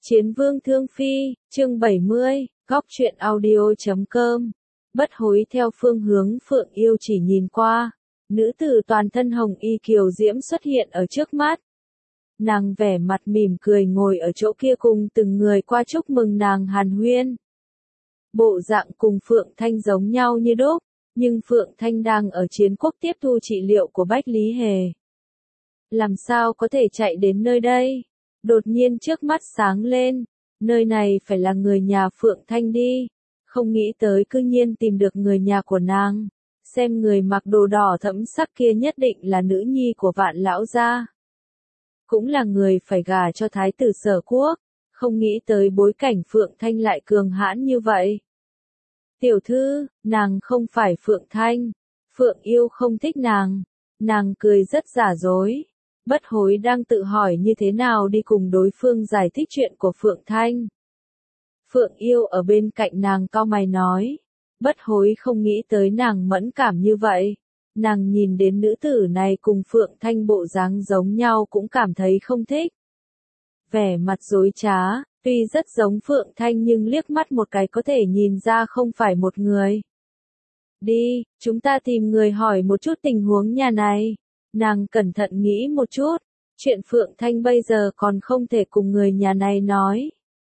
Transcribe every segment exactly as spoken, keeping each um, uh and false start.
Chiến vương thương phi, chương bảy mươi, góc truyện audio chấm com. Bất hối theo phương hướng Phượng Yêu chỉ nhìn qua, nữ tử toàn thân hồng y kiều diễm xuất hiện ở trước mắt. Nàng vẻ mặt mỉm cười ngồi ở chỗ kia cùng từng người qua chúc mừng nàng hàn huyên. Bộ dạng cùng Phượng Thanh giống nhau như đúc, nhưng Phượng Thanh đang ở chiến quốc tiếp thu trị liệu của Bách Lý Hề. Làm sao có thể chạy đến nơi đây? Đột nhiên trước mắt sáng lên, nơi này phải là người nhà Phượng Thanh đi. Không nghĩ tới cư nhiên tìm được người nhà của nàng. Xem người mặc đồ đỏ thẫm sắc kia nhất định là nữ nhi của Vạn lão gia. Cũng là người phải gả cho thái tử Sở Quốc. Không nghĩ tới bối cảnh Phượng Thanh lại cường hãn như vậy. Tiểu thư, nàng không phải Phượng Thanh. Phượng Yêu không thích nàng. Nàng cười rất giả dối. Bất hối đang tự hỏi như thế nào đi cùng đối phương giải thích chuyện của Phượng Thanh. Phượng Yêu ở bên cạnh nàng cau mày nói. Bất hối không nghĩ tới nàng mẫn cảm như vậy. Nàng nhìn đến nữ tử này cùng Phượng Thanh bộ dáng giống nhau cũng cảm thấy không thích. Vẻ mặt dối trá, tuy rất giống Phượng Thanh nhưng liếc mắt một cái có thể nhìn ra không phải một người. Đi, chúng ta tìm người hỏi một chút tình huống nhà này. Nàng cẩn thận nghĩ một chút, chuyện Phượng Thanh bây giờ còn không thể cùng người nhà này nói.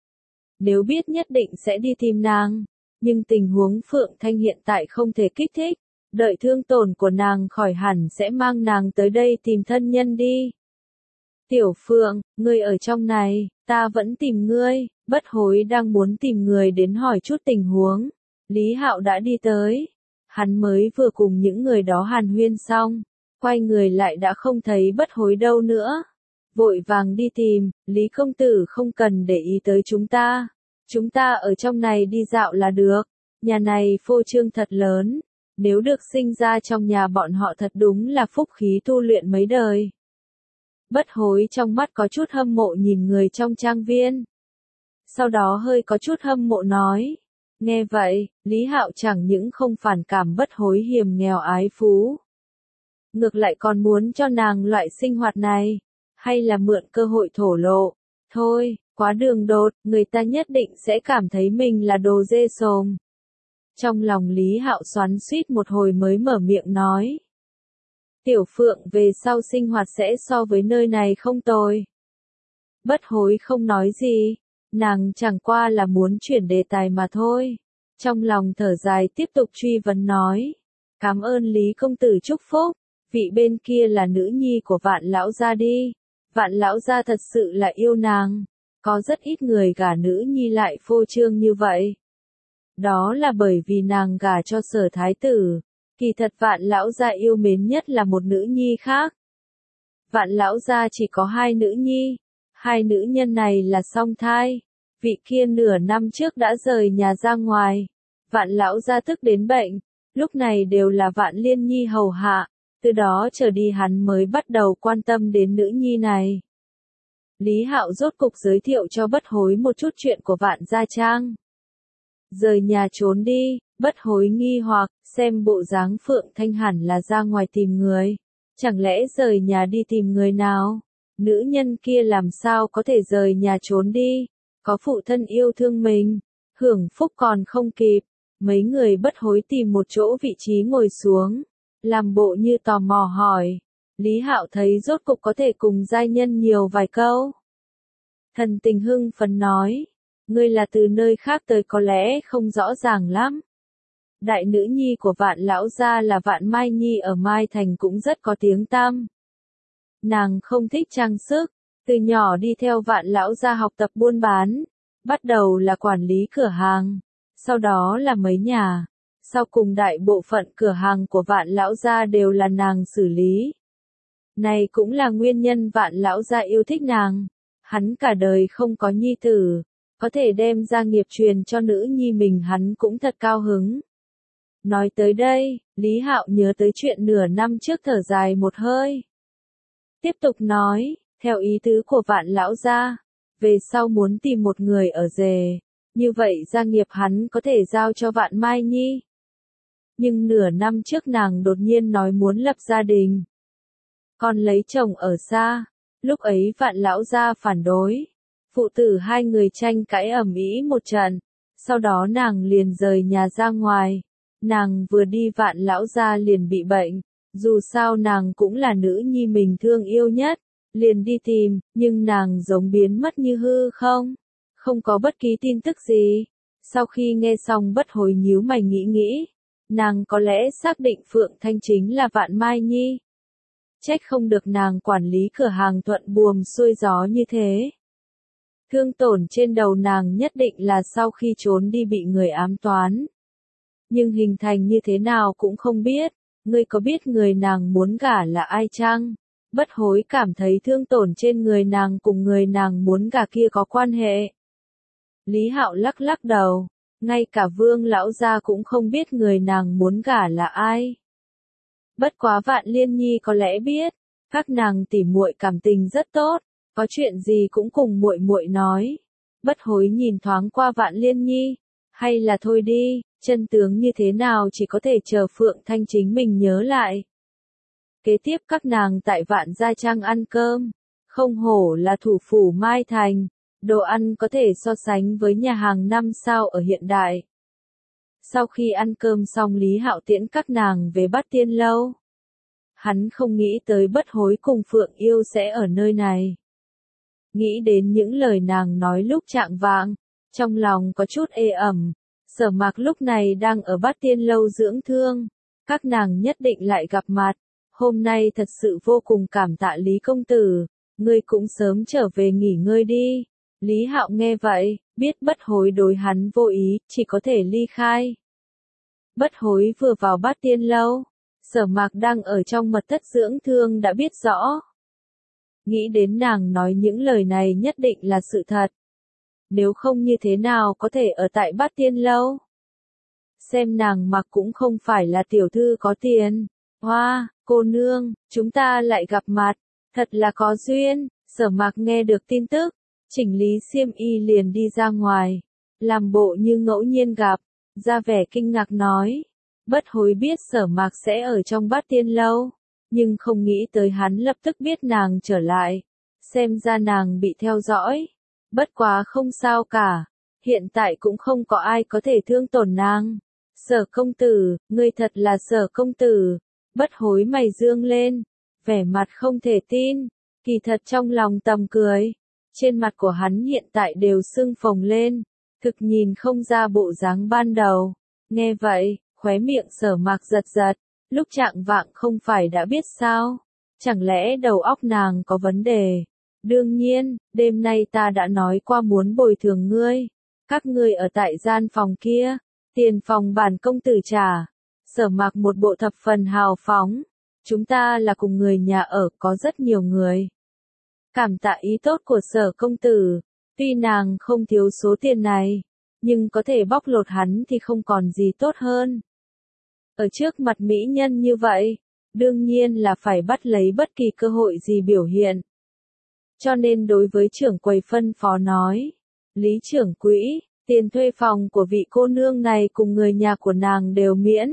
Nếu biết nhất định sẽ đi tìm nàng, nhưng tình huống Phượng Thanh hiện tại không thể kích thích, đợi thương tổn của nàng khỏi hẳn sẽ mang nàng tới đây tìm thân nhân đi. Tiểu Phượng, ngươi ở trong này, ta vẫn tìm ngươi, bất hối đang muốn tìm người đến hỏi chút tình huống. Lý Hạo đã đi tới, hắn mới vừa cùng những người đó hàn huyên xong. Quay người lại đã không thấy bất hối đâu nữa. Vội vàng đi tìm, Lý công tử không cần để ý tới chúng ta. Chúng ta ở trong này đi dạo là được. Nhà này phô trương thật lớn. Nếu được sinh ra trong nhà bọn họ thật đúng là phúc khí tu luyện mấy đời. Bất hối trong mắt có chút hâm mộ nhìn người trong trang viên. Sau đó hơi có chút hâm mộ nói. Nghe vậy, Lý Hạo chẳng những không phản cảm bất hối hiềm nghèo ái phú. Ngược lại còn muốn cho nàng loại sinh hoạt này, hay là mượn cơ hội thổ lộ. Thôi, quá đường đột, người ta nhất định sẽ cảm thấy mình là đồ dê xồm. Trong lòng Lý Hạo xoắn xuýt một hồi mới mở miệng nói. Tiểu Phượng về sau sinh hoạt sẽ so với nơi này không tồi. Bất hối không nói gì, nàng chẳng qua là muốn chuyển đề tài mà thôi. Trong lòng thở dài tiếp tục truy vấn nói. Cảm ơn Lý công tử chúc phúc. Vị bên kia là nữ nhi của Vạn lão gia đi. Vạn lão gia thật sự là yêu nàng. Có rất ít người gả nữ nhi lại phô trương như vậy. Đó là bởi vì nàng gả cho Sở thái tử. Kỳ thật Vạn lão gia yêu mến nhất là một nữ nhi khác. Vạn lão gia chỉ có hai nữ nhi. Hai nữ nhân này là song thai. Vị kia nửa năm trước đã rời nhà ra ngoài. Vạn lão gia tức đến bệnh. Lúc này đều là Vạn Liên Nhi hầu hạ. Từ đó trở đi hắn mới bắt đầu quan tâm đến nữ nhi này. Lý Hạo rốt cục giới thiệu cho bất hối một chút chuyện của Vạn Gia Trang. Rời nhà trốn đi, bất hối nghi hoặc, xem bộ dáng Phượng Thanh hẳn là ra ngoài tìm người. Chẳng lẽ rời nhà đi tìm người nào? Nữ nhân kia làm sao có thể rời nhà trốn đi? Có phụ thân yêu thương mình, hưởng phúc còn không kịp. Mấy người bất hối tìm một chỗ vị trí ngồi xuống. Làm bộ như tò mò hỏi. Lý Hạo thấy rốt cục có thể cùng giai nhân nhiều vài câu. Thần tình hưng phấn nói. Ngươi là từ nơi khác tới có lẽ không rõ ràng lắm. Đại nữ nhi của Vạn lão gia là Vạn Mai Nhi ở Mai Thành cũng rất có tiếng tăm. Nàng không thích trang sức. Từ nhỏ đi theo Vạn lão gia học tập buôn bán. Bắt đầu là quản lý cửa hàng. Sau đó là mấy nhà. Sau cùng đại bộ phận cửa hàng của Vạn lão gia đều là nàng xử lý. Này cũng là nguyên nhân Vạn lão gia yêu thích nàng. Hắn cả đời không có nhi tử, có thể đem gia nghiệp truyền cho nữ nhi mình hắn cũng thật cao hứng. Nói tới đây, Lý Hạo nhớ tới chuyện nửa năm trước thở dài một hơi. Tiếp tục nói, theo ý tứ của Vạn lão gia, về sau muốn tìm một người ở rể, như vậy gia nghiệp hắn có thể giao cho Vạn Mai Nhi. Nhưng nửa năm trước nàng đột nhiên nói muốn lập gia đình. Còn lấy chồng ở xa, lúc ấy Vạn lão gia phản đối. Phụ tử hai người tranh cãi ầm ĩ một trận, sau đó nàng liền rời nhà ra ngoài. Nàng vừa đi Vạn lão gia liền bị bệnh, dù sao nàng cũng là nữ nhi mình thương yêu nhất, liền đi tìm, nhưng nàng giống biến mất như hư không, không có bất kỳ tin tức gì. Sau khi nghe xong Bất Hối nhíu mày nghĩ nghĩ, nàng có lẽ xác định Phượng Thanh chính là Vạn Mai Nhi. Trách không được nàng quản lý cửa hàng thuận buồm xuôi gió như thế. Thương tổn trên đầu nàng nhất định là sau khi trốn đi bị người ám toán. Nhưng hình thành như thế nào cũng không biết, ngươi có biết người nàng muốn gả là ai chăng? Bất Hối cảm thấy thương tổn trên người nàng cùng người nàng muốn gả kia có quan hệ. Lý Hạo lắc lắc đầu, ngay cả Vương lão gia cũng không biết người nàng muốn gả là ai. Bất quá Vạn Liên Nhi có lẽ biết, các nàng tỉ muội cảm tình rất tốt, có chuyện gì cũng cùng muội muội nói. Bất Hối nhìn thoáng qua Vạn Liên Nhi, hay là thôi đi, chân tướng như thế nào chỉ có thể chờ Phượng Thanh chính mình nhớ lại. Kế tiếp các nàng tại Vạn Gia Trang ăn cơm, không hổ là thủ phủ Mai Thành, đồ ăn có thể so sánh với nhà hàng năm sao ở hiện đại. Sau khi ăn cơm xong Lý Hạo tiễn các nàng về Bát Tiên Lâu. Hắn không nghĩ tới Bất Hối cùng Phượng Yêu sẽ ở nơi này. Nghĩ đến những lời nàng nói lúc trạng vạng, trong lòng có chút ê ẩm. Sở Mạc lúc này đang ở Bát Tiên Lâu dưỡng thương, các nàng nhất định lại gặp mặt. Hôm nay thật sự vô cùng cảm tạ Lý công tử, ngươi cũng sớm trở về nghỉ ngơi đi. Lý Hạo nghe vậy, biết Bất Hối đối hắn vô ý, chỉ có thể ly khai. Bất Hối vừa vào Bát Tiên Lâu, Sở Mạc đang ở trong mật thất dưỡng thương đã biết rõ. Nghĩ đến nàng nói những lời này nhất định là sự thật. Nếu không như thế nào có thể ở tại Bát Tiên Lâu? Xem nàng mặc cũng không phải là tiểu thư có tiền. Hoa, wow, cô nương, chúng ta lại gặp mặt, thật là có duyên. Sở Mạc nghe được tin tức, chỉnh lý xiêm y liền đi ra ngoài, làm bộ như ngẫu nhiên gặp, ra vẻ kinh ngạc nói. Bất Hối biết Sở Mạc sẽ ở trong Bát Tiên Lâu, nhưng không nghĩ tới hắn lập tức biết nàng trở lại, xem ra nàng bị theo dõi. Bất quá không sao cả, hiện tại cũng không có ai có thể thương tổn nàng. Sở công tử, ngươi thật là Sở công tử. Bất Hối mày dương lên, vẻ mặt không thể tin, kỳ thật trong lòng tầm cười. Trên mặt của hắn hiện tại đều sưng phồng lên, thực nhìn không ra bộ dáng ban đầu. Nghe vậy, khóe miệng Sở Mạc giật giật, lúc trạng vạng không phải đã biết sao? Chẳng lẽ đầu óc nàng có vấn đề? Đương nhiên, đêm nay ta đã nói qua muốn bồi thường ngươi. Các ngươi ở tại gian phòng kia, tiền phòng bản công tử trả. Sở Mạc một bộ thập phần hào phóng. Chúng ta là cùng người nhà ở, có rất nhiều người. Cảm tạ ý tốt của Sở công tử, tuy nàng không thiếu số tiền này, nhưng có thể bóc lột hắn thì không còn gì tốt hơn. Ở trước mặt mỹ nhân như vậy, đương nhiên là phải bắt lấy bất kỳ cơ hội gì biểu hiện. Cho nên đối với trưởng quầy phân phó nói, Lý trưởng quỹ, tiền thuê phòng của vị cô nương này cùng người nhà của nàng đều miễn.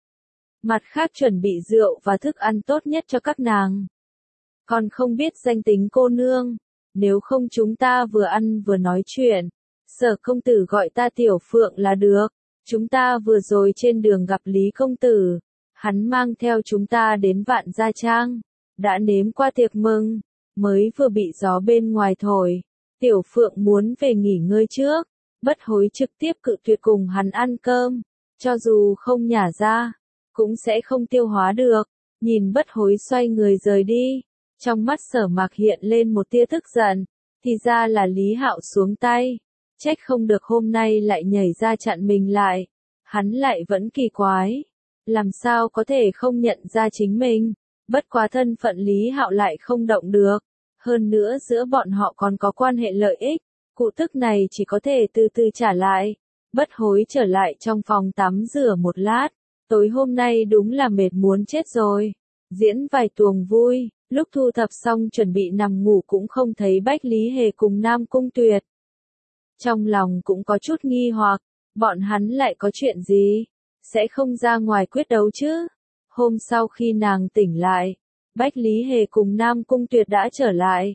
Mặt khác chuẩn bị rượu và thức ăn tốt nhất cho các nàng. Còn không biết danh tính cô nương, nếu không chúng ta vừa ăn vừa nói chuyện. Sở công tử gọi ta Tiểu Phượng là được. Chúng ta vừa rồi trên đường gặp Lý công tử, hắn mang theo chúng ta đến Vạn Gia Trang, đã nếm qua tiệc mừng, mới vừa bị gió bên ngoài thổi. Tiểu Phượng muốn về nghỉ ngơi trước, Bất Hối trực tiếp cự tuyệt cùng hắn ăn cơm, cho dù không nhả ra, cũng sẽ không tiêu hóa được. Nhìn Bất Hối xoay người rời đi, trong mắt Sở Mạc hiện lên một tia tức giận, thì ra là Lý Hạo xuống tay. Trách không được hôm nay lại nhảy ra chặn mình lại. Hắn lại vẫn kỳ quái. Làm sao có thể không nhận ra chính mình. Bất quá thân phận Lý Hạo lại không động được. Hơn nữa giữa bọn họ còn có quan hệ lợi ích. Cụ tức này chỉ có thể từ từ trả lại. Bất Hối trở lại trong phòng tắm rửa một lát. Tối hôm nay đúng là mệt muốn chết rồi. Diễn vài tuồng vui. Lúc thu thập xong chuẩn bị nằm ngủ cũng không thấy Bách Lý Hề cùng Nam Cung Tuyệt. Trong lòng cũng có chút nghi hoặc, bọn hắn lại có chuyện gì? Sẽ không ra ngoài quyết đấu chứ? Hôm sau khi nàng tỉnh lại, Bách Lý Hề cùng Nam Cung Tuyệt đã trở lại.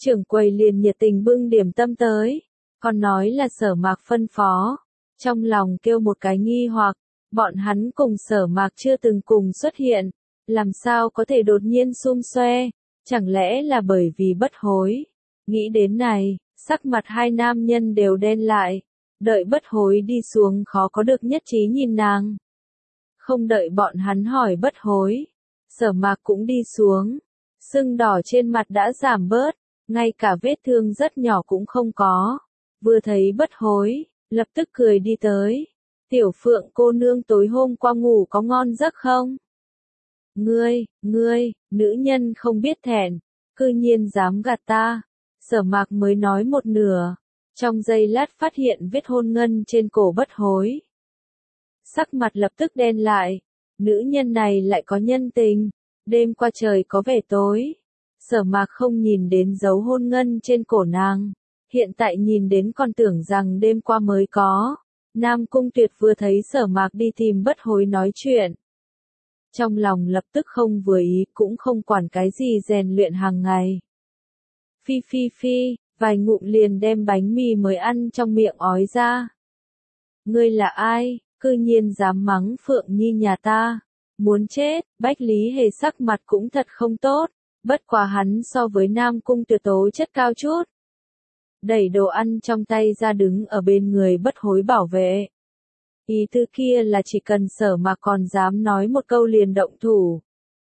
Trưởng quầy liền nhiệt tình bưng điểm tâm tới, còn nói là Sở Mạc phân phó. Trong lòng kêu một cái nghi hoặc, bọn hắn cùng Sở Mạc chưa từng cùng xuất hiện, làm sao có thể đột nhiên xum xoe, chẳng lẽ là bởi vì bất hối. Nghĩ đến này, sắc mặt hai nam nhân đều đen lại, đợi bất hối đi xuống khó có được nhất trí nhìn nàng. Không đợi bọn hắn hỏi bất hối, Sở Mạc cũng đi xuống, sưng đỏ trên mặt đã giảm bớt, ngay cả vết thương rất nhỏ cũng không có. Vừa thấy bất hối, lập tức cười đi tới. Tiểu Phượng cô nương tối hôm qua ngủ có ngon giấc không? Ngươi, ngươi, nữ nhân không biết thẹn, cư nhiên dám gạt ta. Sở Mạc mới nói một nửa, trong giây lát phát hiện vết hôn ngân trên cổ bất hối. Sắc mặt lập tức đen lại, nữ nhân này lại có nhân tình, đêm qua trời có vẻ tối. Sở Mạc không nhìn đến dấu hôn ngân trên cổ nàng, hiện tại nhìn đến còn tưởng rằng đêm qua mới có. Nam Cung Tuyệt vừa thấy Sở Mạc đi tìm bất hối nói chuyện. Trong lòng lập tức không vừa ý, cũng không quản cái gì rèn luyện hàng ngày. Phi phi phi, vài ngụm liền đem bánh mì mới ăn trong miệng ói ra. Ngươi là ai, cư nhiên dám mắng Phượng Nhi nhà ta, muốn chết. Bách Lý Hề sắc mặt cũng thật không tốt, bất quá hắn so với Nam Cung Tuyệt tố chất cao chút. Đẩy đồ ăn trong tay ra đứng ở bên người bất hối bảo vệ. Ý tư kia là chỉ cần Sở Mạc còn dám nói một câu liền động thủ.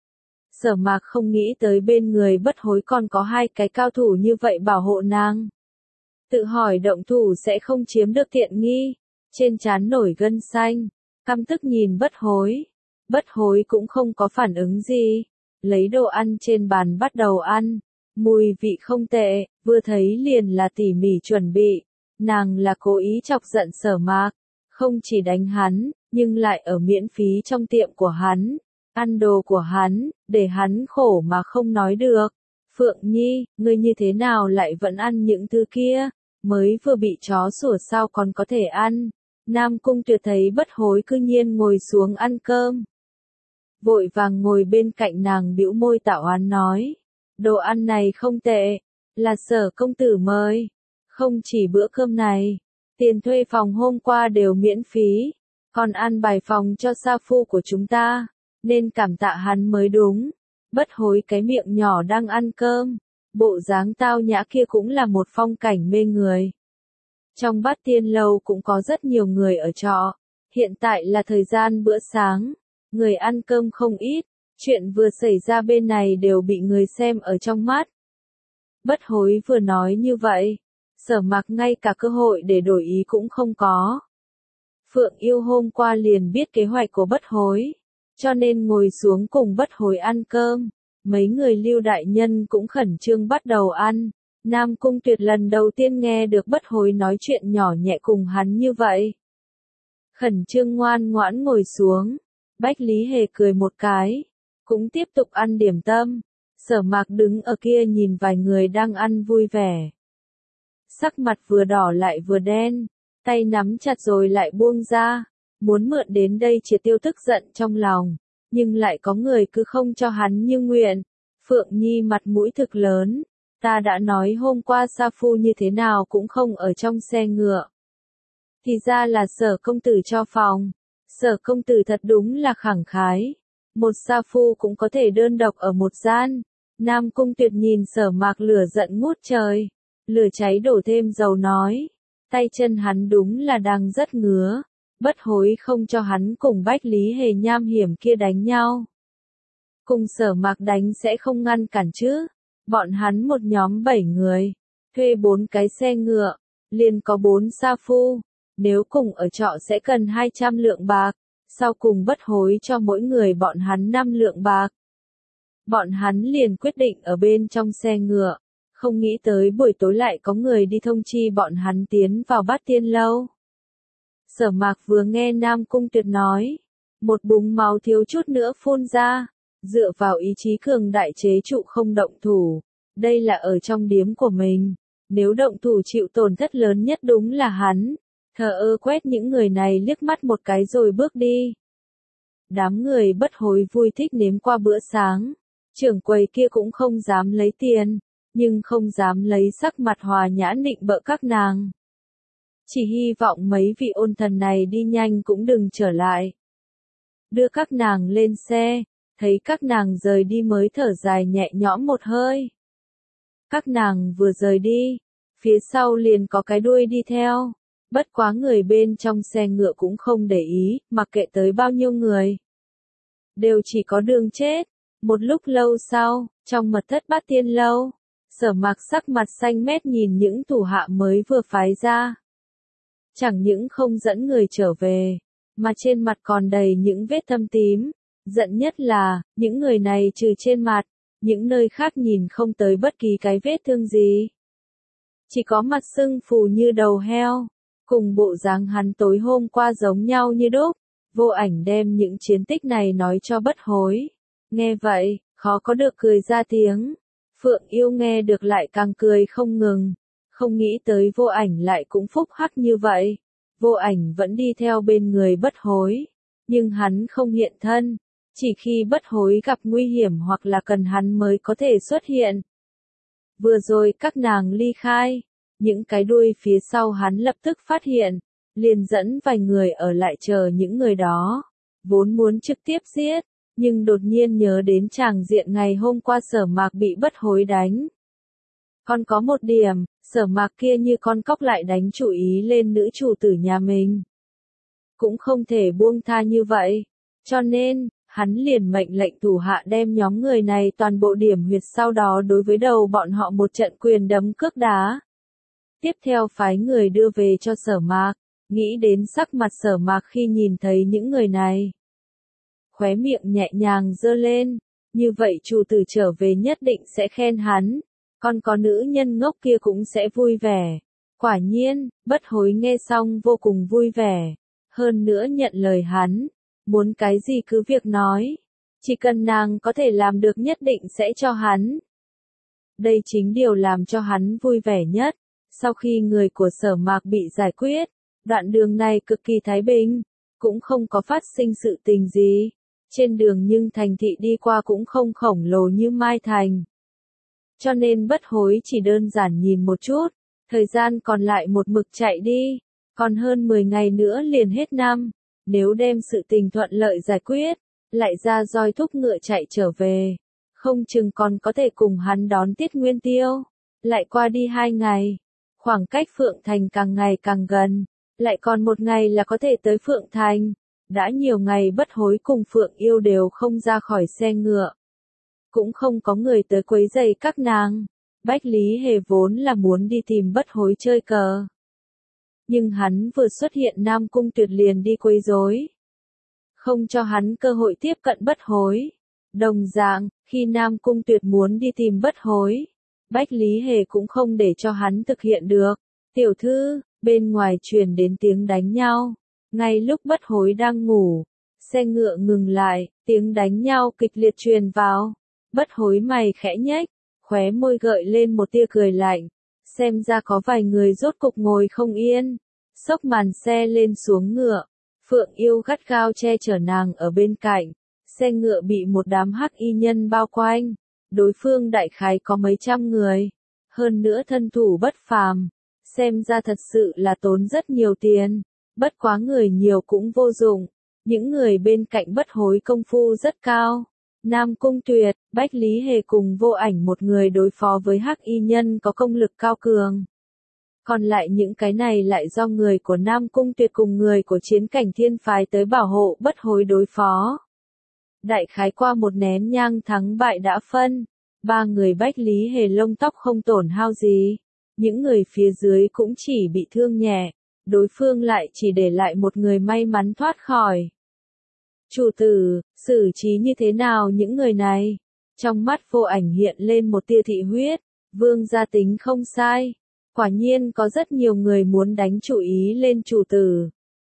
Sở Mạc không nghĩ tới bên người bất hối còn có hai cái cao thủ như vậy bảo hộ nàng. Tự hỏi động thủ sẽ không chiếm được tiện nghi, trên trán nổi gân xanh, căm tức nhìn bất hối. Bất hối cũng không có phản ứng gì, lấy đồ ăn trên bàn bắt đầu ăn, mùi vị không tệ, vừa thấy liền là tỉ mỉ chuẩn bị. Nàng là cố ý chọc giận Sở Mạc, không chỉ đánh hắn, nhưng lại ở miễn phí trong tiệm của hắn, ăn đồ của hắn, để hắn khổ mà không nói được. Phượng Nhi, ngươi như thế nào lại vẫn ăn những thứ kia, mới vừa bị chó sủa sao còn có thể ăn. Nam Cung Tuyệt thấy bất hối cư nhiên ngồi xuống ăn cơm, vội vàng ngồi bên cạnh nàng bĩu môi tạo oán nói, đồ ăn này không tệ, là Sở công tử mời, không chỉ bữa cơm này, tiền thuê phòng hôm qua đều miễn phí, còn ăn bài phòng cho sa phu của chúng ta, nên cảm tạ hắn mới đúng. Bất hối cái miệng nhỏ đang ăn cơm, bộ dáng tao nhã kia cũng là một phong cảnh mê người. Trong Bát Tiên lâu cũng có rất nhiều người ở trọ, hiện tại là thời gian bữa sáng, người ăn cơm không ít, chuyện vừa xảy ra bên này đều bị người xem ở trong mắt. Bất hối vừa nói như vậy, Sở Mạc ngay cả cơ hội để đổi ý cũng không có. Phượng Yêu hôm qua liền biết kế hoạch của bất hối, cho nên ngồi xuống cùng bất hối ăn cơm. Mấy người Lưu đại nhân cũng khẩn trương bắt đầu ăn. Nam Cung Tuyệt lần đầu tiên nghe được bất hối nói chuyện nhỏ nhẹ cùng hắn như vậy. Khẩn trương ngoan ngoãn ngồi xuống. Bách Lý Hề cười một cái, cũng tiếp tục ăn điểm tâm. Sở Mạc đứng ở kia nhìn vài người đang ăn vui vẻ. Sắc mặt vừa đỏ lại vừa đen, tay nắm chặt rồi lại buông ra, muốn mượn đến đây triệt tiêu tức giận trong lòng, nhưng lại có người cứ không cho hắn như nguyện. Phượng Nhi mặt mũi thực lớn, ta đã nói hôm qua sa phu như thế nào cũng không ở trong xe ngựa. Thì ra là Sở công tử cho phòng, Sở công tử thật đúng là khẳng khái, một sa phu cũng có thể đơn độc ở một gian. Nam Cung Tuyệt nhìn Sở Mạc lửa giận ngút trời, lửa cháy đổ thêm dầu nói, tay chân hắn đúng là đang rất ngứa, bất hối không cho hắn cùng Bách Lý Hề nham hiểm kia đánh nhau. Cùng Sở Mạc đánh sẽ không ngăn cản chứ, bọn hắn một nhóm bảy người, thuê bốn cái xe ngựa, liền có bốn sa phu, nếu cùng ở trọ sẽ cần hai trăm lượng bạc, sau cùng bất hối cho mỗi người bọn hắn năm lượng bạc. Bọn hắn liền quyết định ở bên trong xe ngựa, không nghĩ tới buổi tối lại có người đi thông chi bọn hắn tiến vào Bát Tiên lâu. Sở Mạc vừa nghe Nam Cung Tuyệt nói, một búng máu thiếu chút nữa phun ra, dựa vào ý chí cường đại chế trụ không động thủ, đây là ở trong điếm của mình, nếu động thủ chịu tổn thất lớn nhất đúng là hắn, thờ ơ quét những người này liếc mắt một cái rồi bước đi. Đám người bất hối vui thích nếm qua bữa sáng, trưởng quầy kia cũng không dám lấy tiền, nhưng không dám lấy sắc mặt hòa nhã nịnh bợ các nàng. Chỉ hy vọng mấy vị ôn thần này đi nhanh cũng đừng trở lại. Đưa các nàng lên xe, thấy các nàng rời đi mới thở dài nhẹ nhõm một hơi. Các nàng vừa rời đi, phía sau liền có cái đuôi đi theo, bất quá người bên trong xe ngựa cũng không để ý, mặc kệ tới bao nhiêu người. Đều chỉ có đường chết. Một lúc lâu sau, trong mật thất Bát Tiên lâu, Sở Mạc sắc mặt xanh mét nhìn những thủ hạ mới vừa phái ra. Chẳng những không dẫn người trở về, mà trên mặt còn đầy những vết thâm tím. Giận nhất là, những người này trừ trên mặt, những nơi khác nhìn không tới bất kỳ cái vết thương gì. Chỉ có mặt sưng phù như đầu heo, cùng bộ dáng hắn tối hôm qua giống nhau như đúc. Vô Ảnh đem những chiến tích này nói cho Bất Hối. Nghe vậy, khó có được cười ra tiếng. Phượng Yêu nghe được lại càng cười không ngừng. Không nghĩ tới Vô Ảnh lại cũng phúc hắc như vậy. Vô Ảnh vẫn đi theo bên người Bất Hối. Nhưng hắn không hiện thân. Chỉ khi Bất Hối gặp nguy hiểm hoặc là cần hắn mới có thể xuất hiện. Vừa rồi các nàng ly khai. Những cái đuôi phía sau hắn lập tức phát hiện. Liền dẫn vài người ở lại chờ những người đó. Vốn muốn trực tiếp giết. Nhưng đột nhiên nhớ đến tràng diện ngày hôm qua Sở Mạc bị Bất Hối đánh. Còn có một điểm, Sở Mạc kia như con cóc lại đánh chủ ý lên nữ chủ tử nhà mình. Cũng không thể buông tha như vậy. Cho nên, hắn liền mệnh lệnh thủ hạ đem nhóm người này toàn bộ điểm huyệt, sau đó đối với đầu bọn họ một trận quyền đấm cước đá. Tiếp theo phái người đưa về cho Sở Mạc, nghĩ đến sắc mặt Sở Mạc khi nhìn thấy những người này. Khóe miệng nhẹ nhàng giơ lên, như vậy chủ tử trở về nhất định sẽ khen hắn, còn có nữ nhân ngốc kia cũng sẽ vui vẻ. Quả nhiên, Bất Hối nghe xong vô cùng vui vẻ, hơn nữa nhận lời hắn, muốn cái gì cứ việc nói, chỉ cần nàng có thể làm được nhất định sẽ cho hắn. Đây chính điều làm cho hắn vui vẻ nhất. Sau khi người của Sở Mạc bị giải quyết, đoạn đường này cực kỳ thái bình, cũng không có phát sinh sự tình gì. Trên đường nhưng thành thị đi qua cũng không khổng lồ như Mai Thành. Cho nên Bất Hối chỉ đơn giản nhìn một chút, thời gian còn lại một mực chạy đi, còn hơn mười ngày nữa liền hết năm, nếu đem sự tình thuận lợi giải quyết, lại ra roi thúc ngựa chạy trở về, không chừng còn có thể cùng hắn đón Tiết Nguyên Tiêu. Lại qua đi hai ngày, khoảng cách Phượng Thành càng ngày càng gần, lại còn một ngày là có thể tới Phượng Thành. Đã nhiều ngày Bất Hối cùng Phượng Yêu đều không ra khỏi xe ngựa. Cũng không có người tới quấy rầy các nàng. Bách Lý Hề vốn là muốn đi tìm Bất Hối chơi cờ. Nhưng hắn vừa xuất hiện Nam Cung Tuyệt liền đi quấy rối, không cho hắn cơ hội tiếp cận Bất Hối. Đồng dạng, khi Nam Cung Tuyệt muốn đi tìm Bất Hối, Bách Lý Hề cũng không để cho hắn thực hiện được. Tiểu thư, bên ngoài truyền đến tiếng đánh nhau. Ngay lúc Bất Hối đang ngủ, xe ngựa ngừng lại, tiếng đánh nhau kịch liệt truyền vào. Bất Hối mày khẽ nhếch, khóe môi gợi lên một tia cười lạnh. Xem ra có vài người rốt cục ngồi không yên. Xốc màn xe lên xuống ngựa. Phượng Yêu gắt gao che chở nàng ở bên cạnh. Xe ngựa bị một đám hắc y nhân bao quanh. Đối phương đại khái có mấy trăm người. Hơn nữa thân thủ bất phàm. Xem ra thật sự là tốn rất nhiều tiền. Bất quá người nhiều cũng vô dụng. Những người bên cạnh Bất Hối công phu rất cao. Nam Cung Tuyệt, Bách Lý Hề cùng Vô Ảnh một người đối phó với hắc y nhân có công lực cao cường. Còn lại những cái này lại do người của Nam Cung Tuyệt cùng người của Chiến Cảnh Thiên phái tới bảo hộ Bất Hối đối phó. Đại khái qua một nén nhang thắng bại đã phân. Ba người Bách Lý Hề lông tóc không tổn hao gì. Những người phía dưới cũng chỉ bị thương nhẹ. Đối phương lại chỉ để lại một người may mắn thoát khỏi. Chủ tử, xử trí như thế nào những người này? Trong mắt Vô Ảnh hiện lên một tia thị huyết. Vương gia tính không sai. Quả nhiên có rất nhiều người muốn đánh chủ ý lên chủ tử.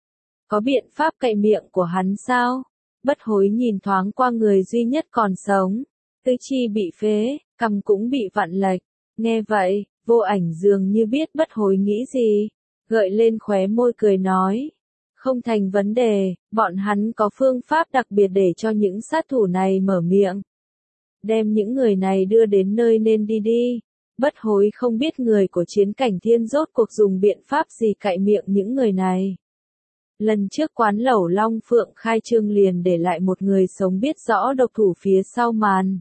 Có biện pháp cậy miệng của hắn sao? Bất Hối nhìn thoáng qua người duy nhất còn sống. Tứ chi bị phế, cằm cũng bị vặn lệch. Nghe vậy, Vô Ảnh dường như biết Bất Hối nghĩ gì. Gợi lên khóe môi cười nói. Không thành vấn đề, bọn hắn có phương pháp đặc biệt để cho những sát thủ này mở miệng. Đem những người này đưa đến nơi nên đi đi. Bất hối không biết người của Chiến Cảnh Thiên rốt cuộc dùng biện pháp gì cạy miệng những người này. Lần trước quán lẩu Long Phượng khai trương liền để lại một người sống biết rõ độc thủ phía sau màn.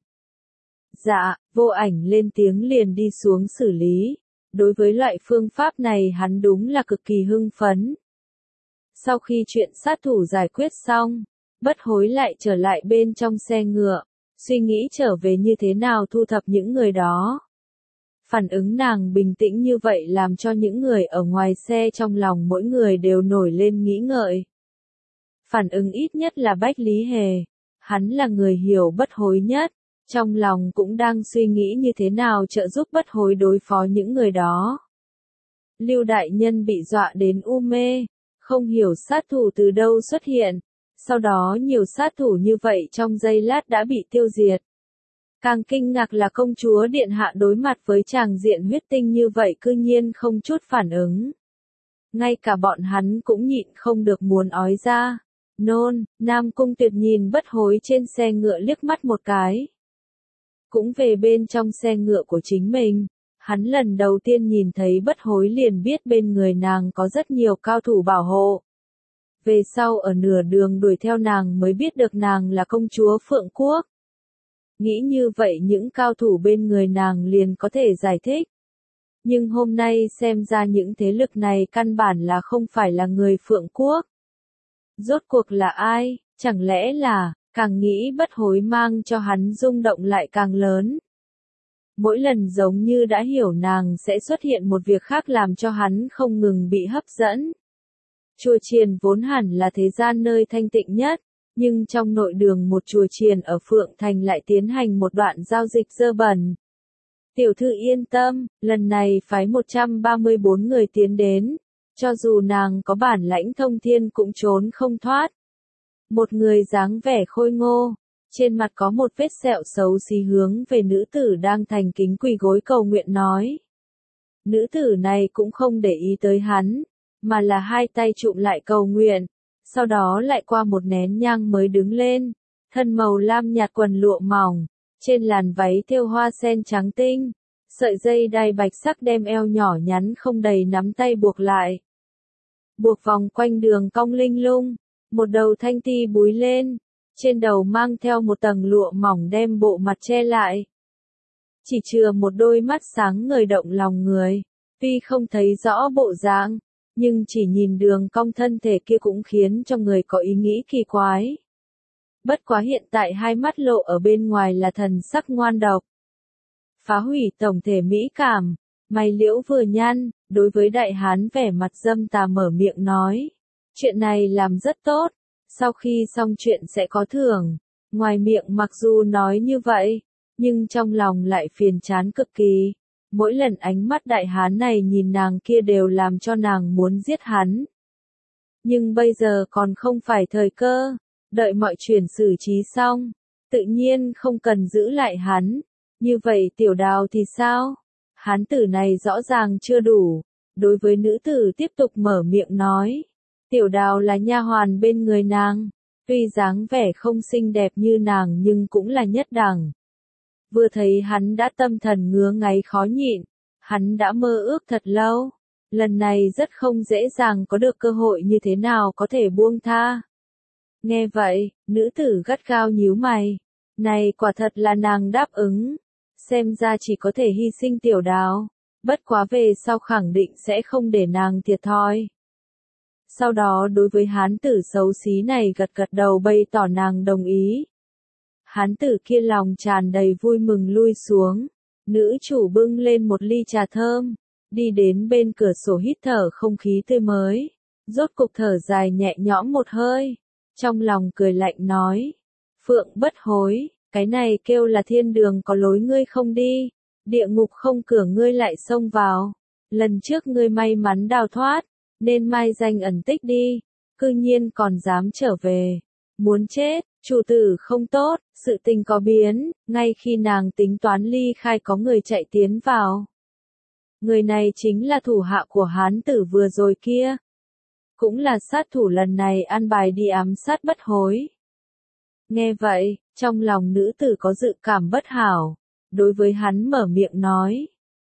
Dạ, Vô Ảnh lên tiếng liền đi xuống xử lý. Đối với loại phương pháp này hắn đúng là cực kỳ hưng phấn. Sau khi chuyện sát thủ giải quyết xong, Bất Hối lại trở lại bên trong xe ngựa, suy nghĩ trở về như thế nào thu thập những người đó. Phản ứng nàng bình tĩnh như vậy làm cho những người ở ngoài xe trong lòng mỗi người đều nổi lên nghĩ ngợi. Phản ứng ít nhất là Bách Lý Hề, hắn là người hiểu Bất Hối nhất, trong lòng cũng đang suy nghĩ như thế nào trợ giúp Bất Hối đối phó những người đó. Lưu đại nhân bị dọa đến u mê, không hiểu sát thủ từ đâu xuất hiện, sau đó nhiều sát thủ như vậy trong giây lát đã bị tiêu diệt. Càng kinh ngạc là công chúa điện hạ đối mặt với tràng diện huyết tinh như vậy cư nhiên không chút phản ứng. Ngay cả bọn hắn cũng nhịn không được muốn ói ra. Nôn, Nam Cung Tuyệt nhìn Bất Hối trên xe ngựa liếc mắt một cái. Cũng về bên trong xe ngựa của chính mình, hắn lần đầu tiên nhìn thấy Bất Hối liền biết bên người nàng có rất nhiều cao thủ bảo hộ. Về sau ở nửa đường đuổi theo nàng mới biết được nàng là công chúa Phượng Quốc. Nghĩ như vậy những cao thủ bên người nàng liền có thể giải thích. Nhưng hôm nay xem ra những thế lực này căn bản là không phải là người Phượng Quốc. Rốt cuộc là ai, chẳng lẽ là, càng nghĩ Bất Hối mang cho hắn rung động lại càng lớn. Mỗi lần giống như đã hiểu nàng sẽ xuất hiện một việc khác làm cho hắn không ngừng bị hấp dẫn. Chùa chiền vốn hẳn là thế gian nơi thanh tịnh nhất, nhưng trong nội đường một chùa chiền ở Phượng Thành lại tiến hành một đoạn giao dịch dơ bẩn. Tiểu thư yên tâm, lần này phái một trăm ba mươi bốn người tiến đến, cho dù nàng có bản lãnh thông thiên cũng trốn không thoát. Một người dáng vẻ khôi ngô, trên mặt có một vết sẹo xấu xí hướng về nữ tử đang thành kính quỳ gối cầu nguyện nói. Nữ tử này cũng không để ý tới hắn, mà là hai tay chụm lại cầu nguyện, sau đó lại qua một nén nhang mới đứng lên, thân màu lam nhạt quần lụa mỏng, trên làn váy thêu hoa sen trắng tinh, sợi dây đai bạch sắc đem eo nhỏ nhắn không đầy nắm tay buộc lại. Buộc vòng quanh đường cong linh lung, một đầu thanh ti búi lên, trên đầu mang theo một tầng lụa mỏng đem bộ mặt che lại. Chỉ chừa một đôi mắt sáng ngời động lòng người, tuy không thấy rõ bộ dạng, nhưng chỉ nhìn đường cong thân thể kia cũng khiến cho người có ý nghĩ kỳ quái. Bất quá hiện tại hai mắt lộ ở bên ngoài là thần sắc ngoan độc. Phá hủy tổng thể mỹ cảm, mày liễu vừa nhăn, đối với đại hán vẻ mặt dâm tà mở miệng nói. Chuyện này làm rất tốt, sau khi xong chuyện sẽ có thưởng. Ngoài miệng mặc dù nói như vậy, nhưng trong lòng lại phiền chán cực kỳ. Mỗi lần ánh mắt đại hán này nhìn nàng kia đều làm cho nàng muốn giết hắn. Nhưng bây giờ còn không phải thời cơ, đợi mọi chuyện xử trí xong, tự nhiên không cần giữ lại hắn. Như vậy Tiểu Đào thì sao? Hán tử này rõ ràng chưa đủ. Đối với nữ tử tiếp tục mở miệng nói. Tiểu Đào là nha hoàn bên người nàng, tuy dáng vẻ không xinh đẹp như nàng nhưng cũng là nhất đẳng. Vừa thấy hắn đã tâm thần ngứa ngáy khó nhịn, hắn đã mơ ước thật lâu, lần này rất không dễ dàng có được cơ hội như thế nào có thể buông tha. Nghe vậy, nữ tử gắt gao nhíu mày, này quả thật là nàng đáp ứng, xem ra chỉ có thể hy sinh Tiểu Đào, bất quá về sau khẳng định sẽ không để nàng thiệt thòi. Sau đó đối với hán tử xấu xí này gật gật đầu bày tỏ nàng đồng ý. Hán tử kia lòng tràn đầy vui mừng lui xuống, nữ chủ bưng lên một ly trà thơm, đi đến bên cửa sổ hít thở không khí tươi mới, rốt cục thở dài nhẹ nhõm một hơi, trong lòng cười lạnh nói, Phượng Bất Hối, cái này kêu là thiên đường có lối ngươi không đi, địa ngục không cửa ngươi lại xông vào, lần trước ngươi may mắn đào thoát, nên mai danh ẩn tích đi, cư nhiên còn dám trở về, muốn chết. Chủ tử không tốt, sự tình có biến, ngay khi nàng tính toán ly khai có người chạy tiến vào. Người này chính là thủ hạ của hán tử vừa rồi kia. Cũng là sát thủ lần này an bài đi ám sát Bất Hối. Nghe vậy, trong lòng nữ tử có dự cảm bất hảo, đối với hắn mở miệng nói.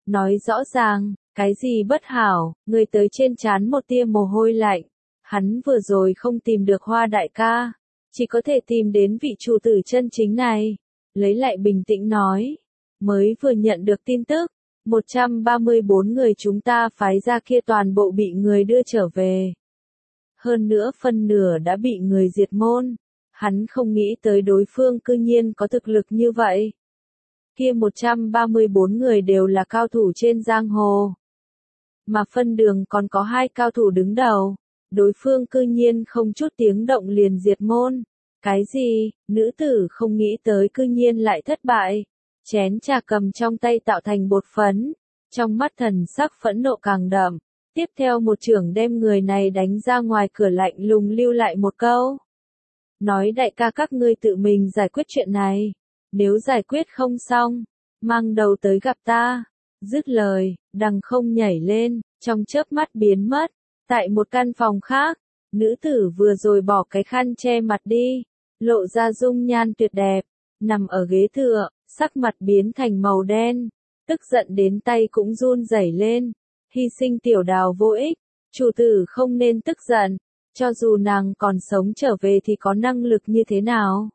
Nói rõ ràng, cái gì bất hảo, người tới trên trán một tia mồ hôi lạnh. Hắn vừa rồi không tìm được Hoa đại ca, chỉ có thể tìm đến vị chủ tử chân chính này. Lấy lại bình tĩnh nói, mới vừa nhận được tin tức, một trăm ba mươi bốn người chúng ta phái ra kia toàn bộ bị người đưa trở về. Hơn nữa phân nửa đã bị người diệt môn. Hắn không nghĩ tới đối phương cư nhiên có thực lực như vậy. Kia một trăm ba mươi bốn người đều là cao thủ trên giang hồ. Mà phân đường còn có hai cao thủ đứng đầu. Đối phương cư nhiên không chút tiếng động liền diệt môn. Cái gì, nữ tử không nghĩ tới cư nhiên lại thất bại. Chén trà cầm trong tay tạo thành bột phấn. Trong mắt thần sắc phẫn nộ càng đậm. Tiếp theo một chưởng đem người này đánh ra ngoài cửa lạnh lùng lưu lại một câu. Nói đại ca các ngươi tự mình giải quyết chuyện này. Nếu giải quyết không xong, mang đầu tới gặp ta. Dứt lời, đằng không nhảy lên, trong chớp mắt biến mất. Tại một căn phòng khác, nữ tử vừa rồi bỏ cái khăn che mặt đi, lộ ra dung nhan tuyệt đẹp, nằm ở ghế tựa, sắc mặt biến thành màu đen, tức giận đến tay cũng run rẩy lên. Hy sinh tiểu đào vô ích, chủ tử không nên tức giận, cho dù nàng còn sống trở về thì có năng lực như thế nào.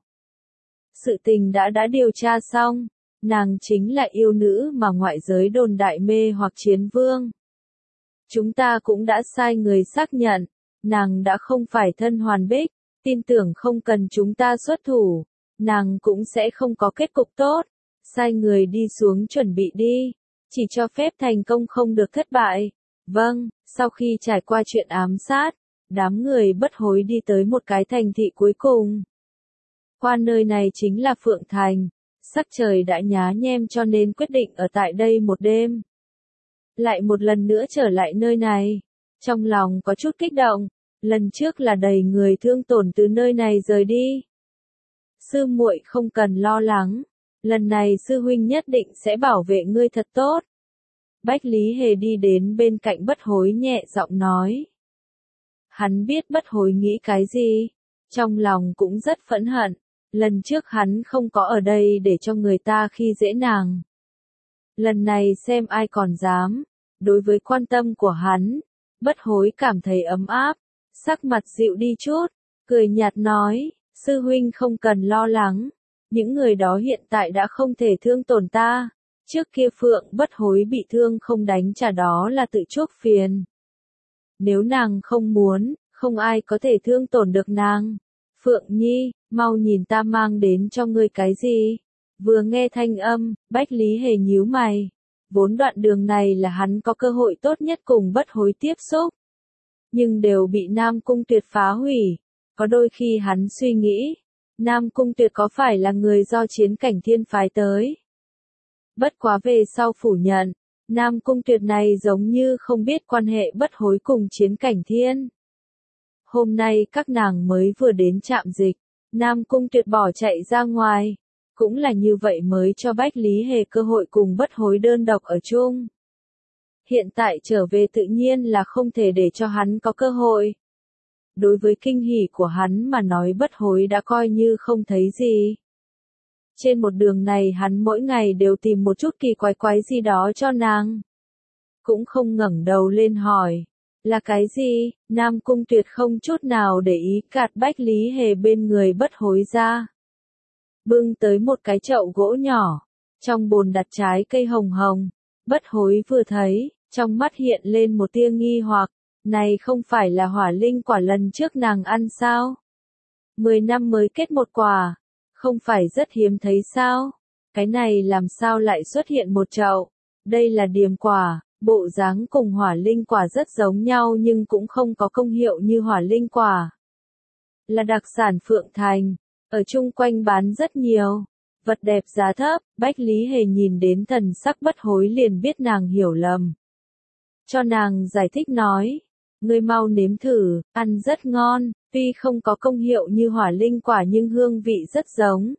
Sự tình đã đã điều tra xong, nàng chính là yêu nữ mà ngoại giới đồn đại mê hoặc chiến vương. Chúng ta cũng đã sai người xác nhận, nàng đã không phải thân hoàn bích, tin tưởng không cần chúng ta xuất thủ, nàng cũng sẽ không có kết cục tốt. Sai người đi xuống chuẩn bị đi, chỉ cho phép thành công không được thất bại. Vâng, sau khi trải qua chuyện ám sát, đám người bất hối đi tới một cái thành thị cuối cùng. Qua nơi này chính là Phượng Thành, sắc trời đã nhá nhem cho nên quyết định ở tại đây một đêm. Lại một lần nữa trở lại nơi này, trong lòng có chút kích động, lần trước là đầy người thương tổn từ nơi này rời đi. Sư muội không cần lo lắng, lần này sư huynh nhất định sẽ bảo vệ ngươi thật tốt. Bách Lý Hề đi đến bên cạnh bất hối nhẹ giọng nói. Hắn biết bất hối nghĩ cái gì, trong lòng cũng rất phẫn hận, lần trước hắn không có ở đây để cho người ta khi dễ nàng. Lần này xem ai còn dám, đối với quan tâm của hắn, bất hối cảm thấy ấm áp, sắc mặt dịu đi chút, cười nhạt nói, sư huynh không cần lo lắng, những người đó hiện tại đã không thể thương tổn ta. Trước kia Phượng bất hối bị thương không đánh trả đó là tự chuốc phiền. Nếu nàng không muốn, không ai có thể thương tổn được nàng. Phượng Nhi, mau nhìn ta mang đến cho ngươi cái gì? Vừa nghe thanh âm, Bách Lý Hề nhíu mày. Vốn đoạn đường này là hắn có cơ hội tốt nhất cùng bất hối tiếp xúc. Nhưng đều bị Nam Cung Tuyệt phá hủy. Có đôi khi hắn suy nghĩ, Nam Cung Tuyệt có phải là người do Chiến Cảnh Thiên phái tới? Bất quá về sau phủ nhận, Nam Cung Tuyệt này giống như không biết quan hệ bất hối cùng Chiến Cảnh Thiên. Hôm nay các nàng mới vừa đến trạm dịch, Nam Cung Tuyệt bỏ chạy ra ngoài, cũng là như vậy mới cho Bách Lý Hề cơ hội cùng bất hối đơn độc ở chung. Hiện tại trở về tự nhiên là không thể để cho hắn có cơ hội. Đối với kinh hỉ của hắn mà nói bất hối đã coi như không thấy gì. Trên một đường này hắn mỗi ngày đều tìm một chút kỳ quái quái gì đó cho nàng. Cũng không ngẩng đầu lên hỏi. Là cái gì? Nam Cung Tuyệt không chút nào để ý gạt Bách Lý Hề bên người bất hối ra. Bưng tới một cái chậu gỗ nhỏ. Trong bồn đặt trái cây hồng hồng. Bất hối vừa thấy, trong mắt hiện lên một tia nghi hoặc. Này không phải là hỏa linh quả lần trước nàng ăn sao? Mười năm mới kết một quả. Không phải rất hiếm thấy sao? Cái này làm sao lại xuất hiện một chậu? Đây là điềm quả, bộ dáng cùng hỏa linh quả rất giống nhau nhưng cũng không có công hiệu như hỏa linh quả. Là đặc sản Phượng Thành, ở chung quanh bán rất nhiều. Vật đẹp giá thấp, Bách Lý Hề nhìn đến thần sắc bất hối liền biết nàng hiểu lầm. Cho nàng giải thích nói, ngươi mau nếm thử, ăn rất ngon. Tuy không có công hiệu như hỏa linh quả nhưng hương vị rất giống.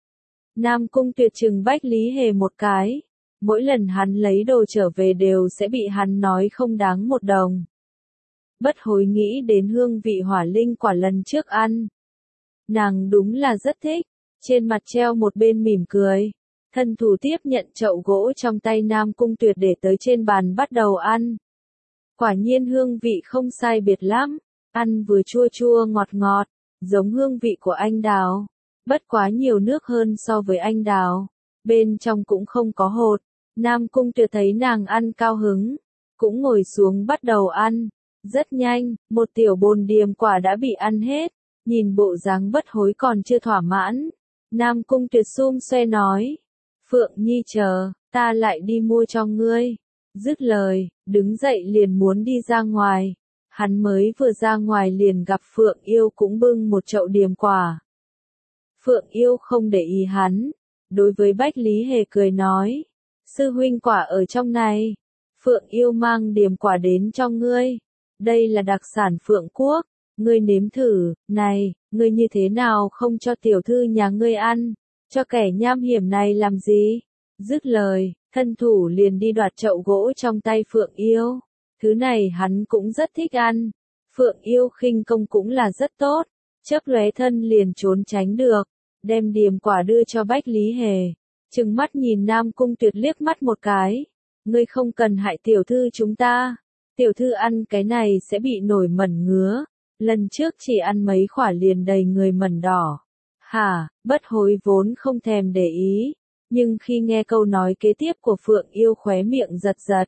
Nam Cung Tuyệt trừng Bách Lý Hề một cái. Mỗi lần hắn lấy đồ trở về đều sẽ bị hắn nói không đáng một đồng. Bất hối nghĩ đến hương vị hỏa linh quả lần trước ăn. Nàng đúng là rất thích. Trên mặt treo một bên mỉm cười. thân thủ tiếp nhận chậu gỗ trong tay Nam Cung Tuyệt để tới trên bàn bắt đầu ăn. Quả nhiên hương vị không sai biệt lắm, ăn vừa chua chua ngọt ngọt, giống hương vị của anh đào, bất quá nhiều nước hơn so với anh đào, bên trong cũng không có hột. Nam Cung Tuyệt thấy nàng ăn cao hứng, cũng ngồi xuống bắt đầu ăn, rất nhanh, một tiểu bồn điềm quả đã bị ăn hết, nhìn bộ dáng bất hối còn chưa thỏa mãn. Nam Cung Tuyệt xum xoe nói, Phượng Nhi chờ, ta lại đi mua cho ngươi. Dứt lời, đứng dậy liền muốn đi ra ngoài. Hắn mới vừa ra ngoài liền gặp Phượng Yêu cũng bưng một chậu điềm quả. Phượng Yêu không để ý hắn, đối với Bách Lý Hề cười nói, sư huynh quả ở trong này. Phượng Yêu mang điềm quả đến cho ngươi. Đây là đặc sản Phượng Quốc, ngươi nếm thử, này, ngươi như thế nào không cho tiểu thư nhà ngươi ăn, cho kẻ nham hiểm này làm gì? Dứt lời, thân thủ liền đi đoạt chậu gỗ trong tay Phượng Yêu. Thứ này hắn cũng rất thích ăn. Phượng Yêu khinh công cũng là rất tốt, chớp lóe thân liền trốn tránh được, đem điềm quả đưa cho Bách Lý Hề. Trừng mắt nhìn Nam Cung Tuyệt liếc mắt một cái. Ngươi không cần hại tiểu thư chúng ta. Tiểu thư ăn cái này sẽ bị nổi mẩn ngứa. Lần trước chỉ ăn mấy khỏa liền đầy người mẩn đỏ. Hả, bất hối vốn không thèm để ý. Nhưng khi nghe câu nói kế tiếp của Phượng Yêu khóe miệng giật giật.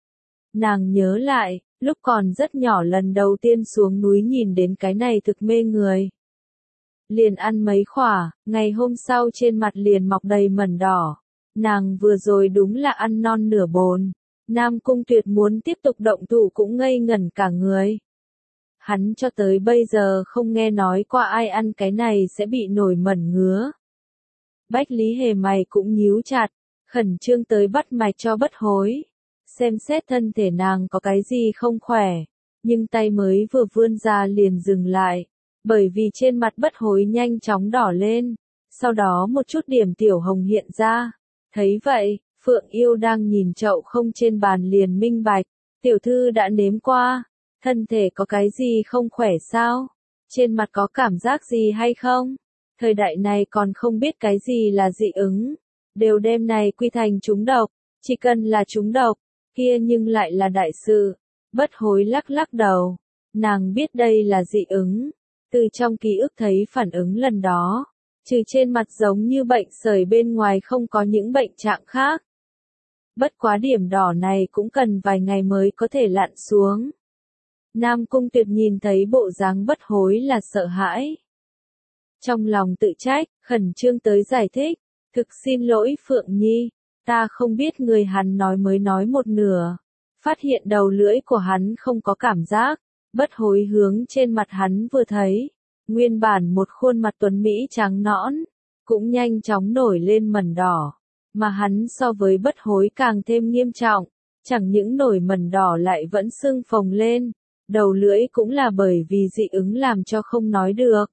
Nàng nhớ lại, lúc còn rất nhỏ lần đầu tiên xuống núi nhìn đến cái này thực mê người. Liền ăn mấy khỏa, ngày hôm sau trên mặt liền mọc đầy mẩn đỏ. Nàng vừa rồi đúng là ăn non nửa bồn. Nam Cung Tuyệt muốn tiếp tục động thủ cũng ngây ngẩn cả người. Hắn cho tới bây giờ không nghe nói qua ai ăn cái này sẽ bị nổi mẩn ngứa. Bách Lý Hề mày cũng nhíu chặt, khẩn trương tới bắt mạch cho bất hối. Xem xét thân thể nàng có cái gì không khỏe, nhưng tay mới vừa vươn ra liền dừng lại, bởi vì trên mặt bất hối nhanh chóng đỏ lên, sau đó một chút điểm tiểu hồng hiện ra. Thấy vậy, Phượng Yêu đang nhìn chậu không trên bàn liền minh bạch, tiểu thư đã nếm qua, thân thể có cái gì không khỏe sao? Trên mặt có cảm giác gì hay không? Thời đại này còn không biết cái gì là dị ứng, đều đem này quy thành trúng độc, chỉ cần là trúng độc, kia nhưng lại là đại sự. Bất hối lắc lắc đầu, nàng biết đây là dị ứng, từ trong ký ức thấy phản ứng lần đó, trừ trên mặt giống như bệnh sởi bên ngoài không có những bệnh trạng khác. Bất quá điểm đỏ này cũng cần vài ngày mới có thể lặn xuống. Nam Cung Tuyệt nhìn thấy bộ dáng bất hối là sợ hãi. Trong lòng tự trách, khẩn trương tới giải thích, thực xin lỗi Phượng Nhi, ta không biết người hắn nói mới nói một nửa. Phát hiện đầu lưỡi của hắn không có cảm giác, bất hối hướng trên mặt hắn vừa thấy, nguyên bản một khuôn mặt tuấn mỹ trắng nõn, cũng nhanh chóng nổi lên mẩn đỏ, mà hắn so với bất hối càng thêm nghiêm trọng, chẳng những nổi mẩn đỏ lại vẫn sưng phồng lên, đầu lưỡi cũng là bởi vì dị ứng làm cho không nói được.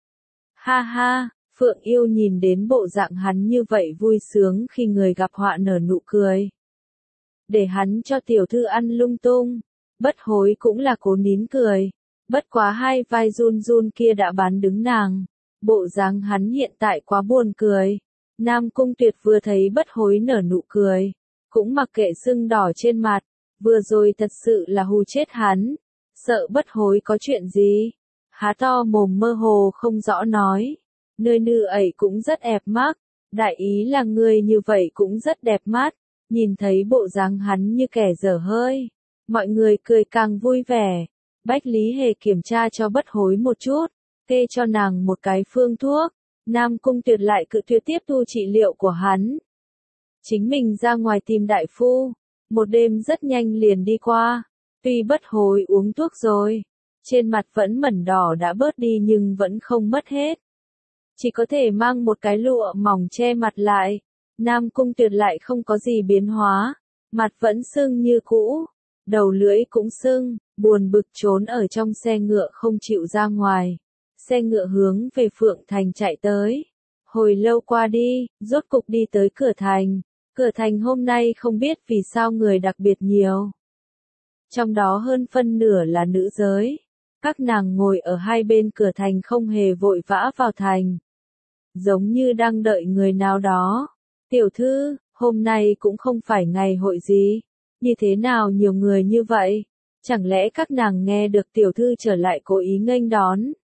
Ha ha, Phượng Yêu nhìn đến bộ dạng hắn như vậy vui sướng khi người gặp họa nở nụ cười. Để hắn cho tiểu thư ăn lung tung, bất hối cũng là cố nín cười, bất quá hai vai run run kia đã bán đứng nàng, bộ dáng hắn hiện tại quá buồn cười. Nam Cung Tuyệt vừa thấy bất hối nở nụ cười, cũng mặc kệ sưng đỏ trên mặt, vừa rồi thật sự là hù chết hắn, sợ bất hối có chuyện gì, há to mồm mơ hồ không rõ nói, nơi nư ấy cũng rất ẹp mắt, đại ý là người như vậy cũng rất đẹp mắt. Nhìn thấy bộ dáng hắn như kẻ dở hơi, mọi người cười càng vui vẻ. Bách Lý Hề kiểm tra cho bất hối một chút, kê cho nàng một cái phương thuốc. Nam Cung Tuyệt lại cự tuyệt tiếp thu trị liệu của hắn. Chính mình ra ngoài tìm đại phu, một đêm rất nhanh liền đi qua. Tuy bất hối uống thuốc rồi, trên mặt vẫn mẩn đỏ đã bớt đi nhưng vẫn không mất hết. Chỉ có thể mang một cái lụa mỏng che mặt lại. Nam Cung Tuyệt lại không có gì biến hóa, mặt vẫn sưng như cũ, đầu lưỡi cũng sưng, buồn bực trốn ở trong xe ngựa không chịu ra ngoài. Xe ngựa hướng về Phượng Thành chạy tới. Hồi lâu qua đi, rốt cục đi tới cửa thành. Cửa thành hôm nay không biết vì sao người đặc biệt nhiều. Trong đó hơn phân nửa là nữ giới. Các nàng ngồi ở hai bên cửa thành không hề vội vã vào thành. Giống như đang đợi người nào đó. Tiểu thư, hôm nay cũng không phải ngày hội gì. Như thế nào nhiều người như vậy? Chẳng lẽ các nàng nghe được tiểu thư trở lại cố ý nghênh đón?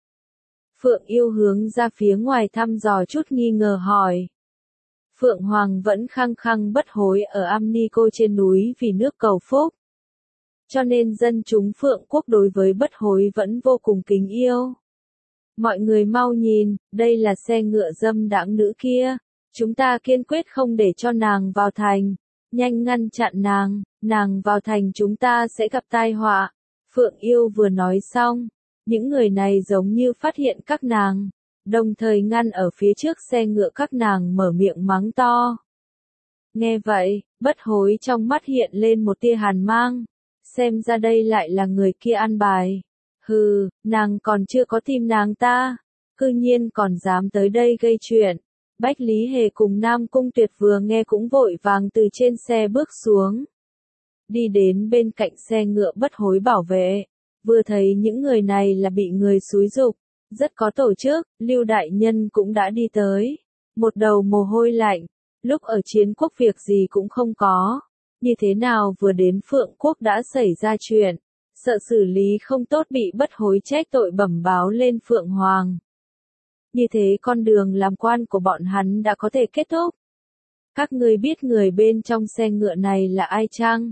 Phượng Yêu hướng ra phía ngoài thăm dò chút nghi ngờ hỏi. Phượng Hoàng vẫn khăng khăng bất hối ở Amnico trên núi vì nước cầu phúc. Cho nên dân chúng Phượng quốc đối với bất hối vẫn vô cùng kính yêu. Mọi người mau nhìn, đây là xe ngựa dâm đãng nữ kia. Chúng ta kiên quyết không để cho nàng vào thành. Nhanh ngăn chặn nàng, nàng vào thành chúng ta sẽ gặp tai họa. Phượng Yêu vừa nói xong, những người này giống như phát hiện các nàng, đồng thời ngăn ở phía trước xe ngựa các nàng mở miệng mắng to. Nghe vậy, bất hối trong mắt hiện lên một tia hàn mang, xem ra đây lại là người kia ăn bài. Hừ, nàng còn chưa có tìm nàng ta, cư nhiên còn dám tới đây gây chuyện. Bách Lý Hề cùng Nam Cung Tuyệt vừa nghe cũng vội vàng từ trên xe bước xuống. Đi đến bên cạnh xe ngựa bất hối bảo vệ, vừa thấy những người này là bị người xúi giục, rất có tổ chức, Lưu Đại Nhân cũng đã đi tới. Một đầu mồ hôi lạnh, lúc ở chiến quốc việc gì cũng không có. Như thế nào vừa đến Phượng Quốc đã xảy ra chuyện, sợ xử lý không tốt bị bất hối trách tội bẩm báo lên Phượng Hoàng. Như thế con đường làm quan của bọn hắn đã có thể kết thúc. Các ngươi biết người bên trong xe ngựa này là ai chăng?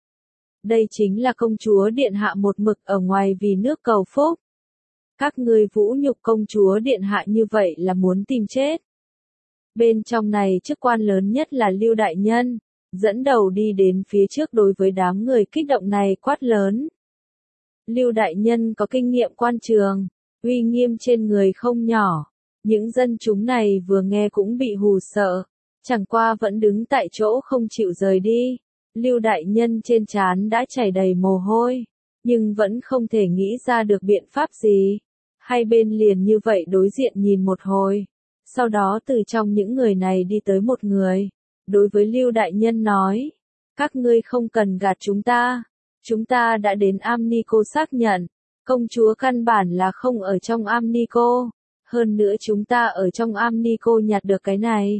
Đây chính là công chúa điện hạ một mực ở ngoài vì nước cầu phúc. Các ngươi vũ nhục công chúa điện hạ như vậy là muốn tìm chết. Bên trong này chức quan lớn nhất là Lưu Đại Nhân, dẫn đầu đi đến phía trước đối với đám người kích động này quát lớn. Lưu Đại Nhân có kinh nghiệm quan trường, uy nghiêm trên người không nhỏ. Những dân chúng này vừa nghe cũng bị hù sợ, chẳng qua vẫn đứng tại chỗ không chịu rời đi. Lưu Đại Nhân trên trán đã chảy đầy mồ hôi, nhưng vẫn không thể nghĩ ra được biện pháp gì. Hai bên liền như vậy đối diện nhìn một hồi. Sau đó từ trong những người này đi tới một người. Đối với Lưu Đại Nhân nói, các ngươi không cần gạt chúng ta. Chúng ta đã đến Amnico xác nhận, công chúa căn bản là không ở trong Amnico. Hơn nữa chúng ta ở trong Amnico nhặt được cái này.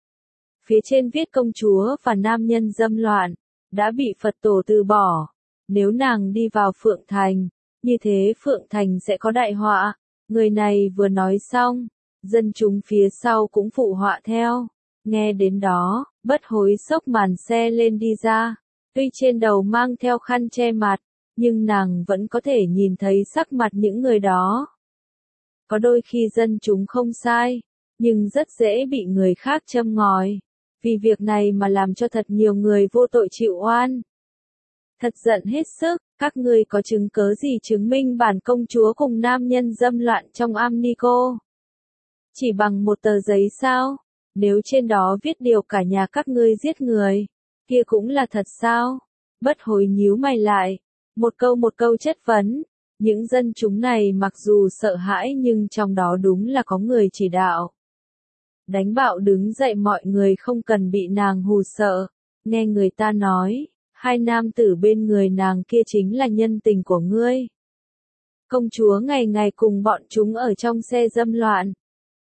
Phía trên viết công chúa và nam nhân dâm loạn, đã bị Phật tổ từ bỏ. Nếu nàng đi vào Phượng Thành, như thế Phượng Thành sẽ có đại họa. Người này vừa nói xong, dân chúng phía sau cũng phụ họa theo. Nghe đến đó, bất hối xốc màn xe lên đi ra. Tuy trên đầu mang theo khăn che mặt, nhưng nàng vẫn có thể nhìn thấy sắc mặt những người đó. Có đôi khi dân chúng không sai, nhưng rất dễ bị người khác châm ngòi. Vì việc này mà làm cho thật nhiều người vô tội chịu oan. Thật giận hết sức, các ngươi có chứng cớ gì chứng minh bản công chúa cùng nam nhân dâm loạn trong Amnico? Chỉ bằng một tờ giấy sao? Nếu trên đó viết điều cả nhà các ngươi giết người, kia cũng là thật sao? Bất hối nhíu mày lại, một câu một câu chất vấn. Những dân chúng này mặc dù sợ hãi nhưng trong đó đúng là có người chỉ đạo. Đánh bạo đứng dậy mọi người không cần bị nàng hù sợ. Nghe người ta nói, hai nam tử bên người nàng kia chính là nhân tình của ngươi. Công chúa ngày ngày cùng bọn chúng ở trong xe dâm loạn.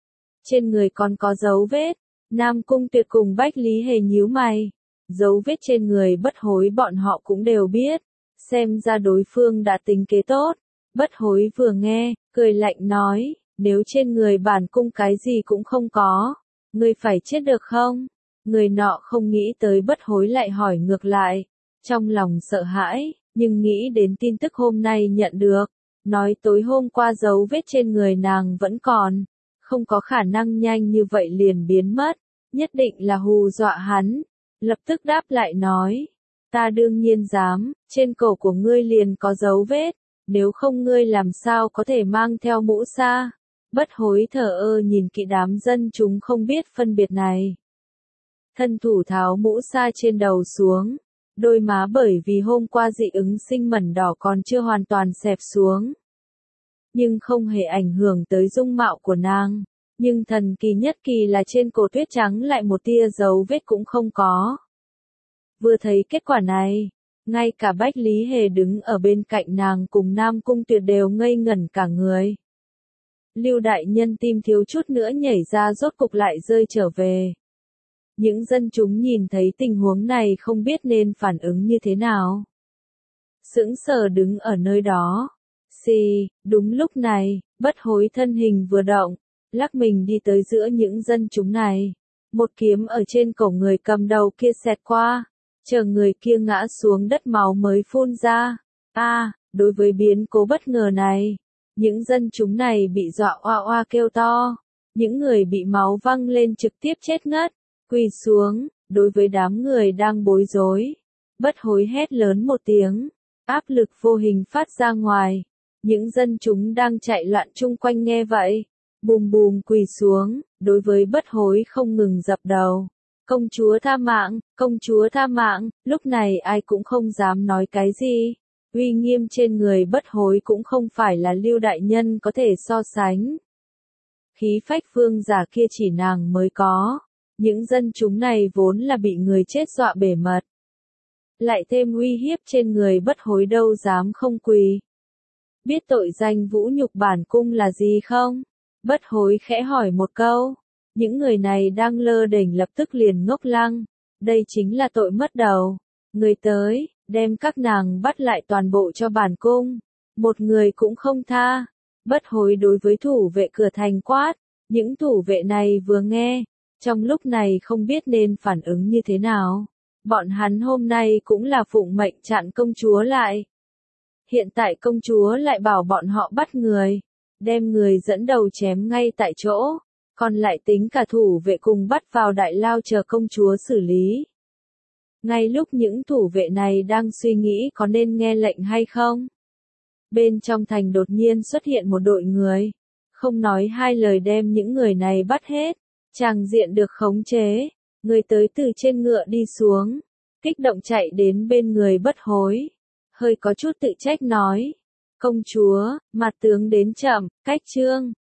Trên người còn có dấu vết. Nam Cung Tuyệt cùng Bách Lý Hề nhíu mày. Dấu vết trên người bất hối bọn họ cũng đều biết. Xem ra đối phương đã tính kế tốt. Bất hối vừa nghe, cười lạnh nói, nếu trên người bản cung cái gì cũng không có, ngươi phải chết được không? Người nọ không nghĩ tới bất hối lại hỏi ngược lại, trong lòng sợ hãi, nhưng nghĩ đến tin tức hôm nay nhận được, nói tối hôm qua dấu vết trên người nàng vẫn còn, không có khả năng nhanh như vậy liền biến mất, nhất định là hù dọa hắn, lập tức đáp lại nói, ta đương nhiên dám, trên cổ của ngươi liền có dấu vết. Nếu không ngươi làm sao có thể mang theo mũ sa? Bất hối thờ ơ nhìn kỹ đám dân chúng không biết phân biệt này. Thân thủ tháo mũ sa trên đầu xuống. Đôi má bởi vì hôm qua dị ứng sinh mẩn đỏ còn chưa hoàn toàn xẹp xuống. Nhưng không hề ảnh hưởng tới dung mạo của nàng. Nhưng thần kỳ nhất kỳ là trên cổ tuyết trắng lại một tia dấu vết cũng không có. Vừa thấy kết quả này. Ngay cả Bách Lý Hề đứng ở bên cạnh nàng cùng Nam Cung Tuyệt đều ngây ngẩn cả người. Lưu Đại Nhân tim thiếu chút nữa nhảy ra rốt cục lại rơi trở về. Những dân chúng nhìn thấy tình huống này không biết nên phản ứng như thế nào. Sững sờ đứng ở nơi đó. Xì, đúng lúc này, bất hối thân hình vừa động, lắc mình đi tới giữa những dân chúng này. Một kiếm ở trên cổ người cầm đầu kia xẹt qua, chờ người kia ngã xuống đất máu mới phun ra. A, à, đối với biến cố bất ngờ này, những dân chúng này bị dọa oa oa kêu to. Những người bị máu văng lên trực tiếp chết ngất, quỳ xuống, đối với đám người đang bối rối. Bất hối hét lớn một tiếng, áp lực vô hình phát ra ngoài. Những dân chúng đang chạy loạn chung quanh nghe vậy, bùm bùm quỳ xuống, đối với bất hối không ngừng dập đầu. Công chúa tha mạng, công chúa tha mạng, lúc này ai cũng không dám nói cái gì. Uy nghiêm trên người bất hối cũng không phải là Lưu đại nhân có thể so sánh. Khí phách vương giả kia chỉ nàng mới có. Những dân chúng này vốn là bị người chết dọa bể mật. Lại thêm uy hiếp trên người bất hối đâu dám không quỳ. Biết tội danh vũ nhục bản cung là gì không? Bất hối khẽ hỏi một câu. Những người này đang lơ đễnh lập tức liền ngốc lăng. Đây chính là tội mất đầu. Người tới, đem các nàng bắt lại toàn bộ cho bản cung. Một người cũng không tha. Bất hối đối với thủ vệ cửa thành quát. Những thủ vệ này vừa nghe, trong lúc này không biết nên phản ứng như thế nào. Bọn hắn hôm nay cũng là phụng mệnh chặn công chúa lại. Hiện tại công chúa lại bảo bọn họ bắt người, đem người dẫn đầu chém ngay tại chỗ, còn lại tính cả thủ vệ cùng bắt vào đại lao chờ công chúa xử lý. Ngay lúc những thủ vệ này đang suy nghĩ có nên nghe lệnh hay không, bên trong thành đột nhiên xuất hiện một đội người, không nói hai lời đem những người này bắt hết, tràng diện được khống chế, người tới từ trên ngựa đi xuống, kích động chạy đến bên người bất hối, hơi có chút tự trách nói, công chúa, mặt tướng đến chậm, cách trương,